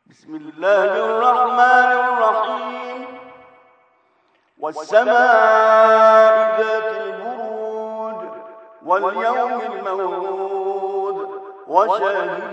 بسم الله الرحمن الرحيم. والسماء ذات البروج واليوم الموعود وشاهد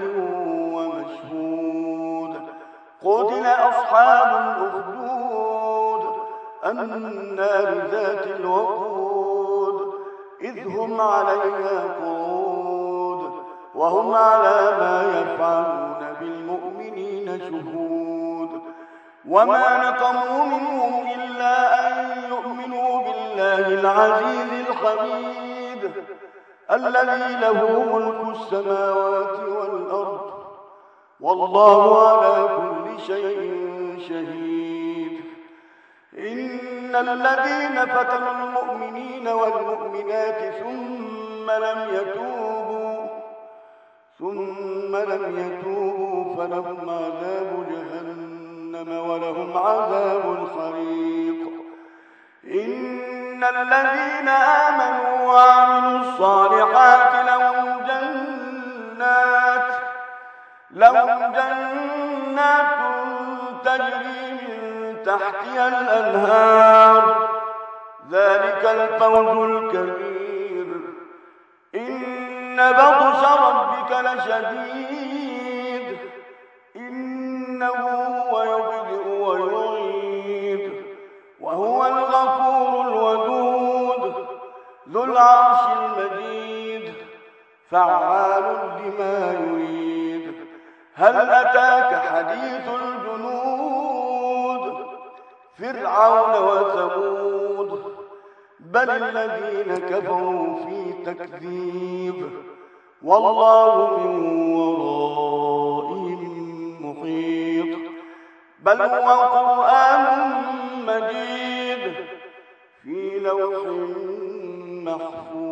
ومشهود. قتل أصحاب الأخدود النار ذات الوقود إذ هم عليها قعود وهم على ما يفعلون بالمؤمنين شهود. وما نقموا منهم إلا أن يؤمنوا بالله العزيز الحميد الذي له ملك السماوات والأرض والله على كل شيء شهيد. إن الذين فتنوا المؤمنين والمؤمنات ثم لم يتوبوا فلهم عذاب جهنم ولهم عذاب الحريق. إن الذين آمنوا وعملوا الصالحات لهم جنات تجري من تحتها الأنهار ذلك الفوز الكبير. إن بطش ربك لشديد إنه هو يبدئ ويعيد وهو الغفور الودود ذو العرش المجيد فعال لما يريد. هل أتاك حديث الجنود فرعون وثمود بل الذين كفروا في تكذيب والله من ورائهم محيط. بل هو قرآن مجيد في لوح محفوظ.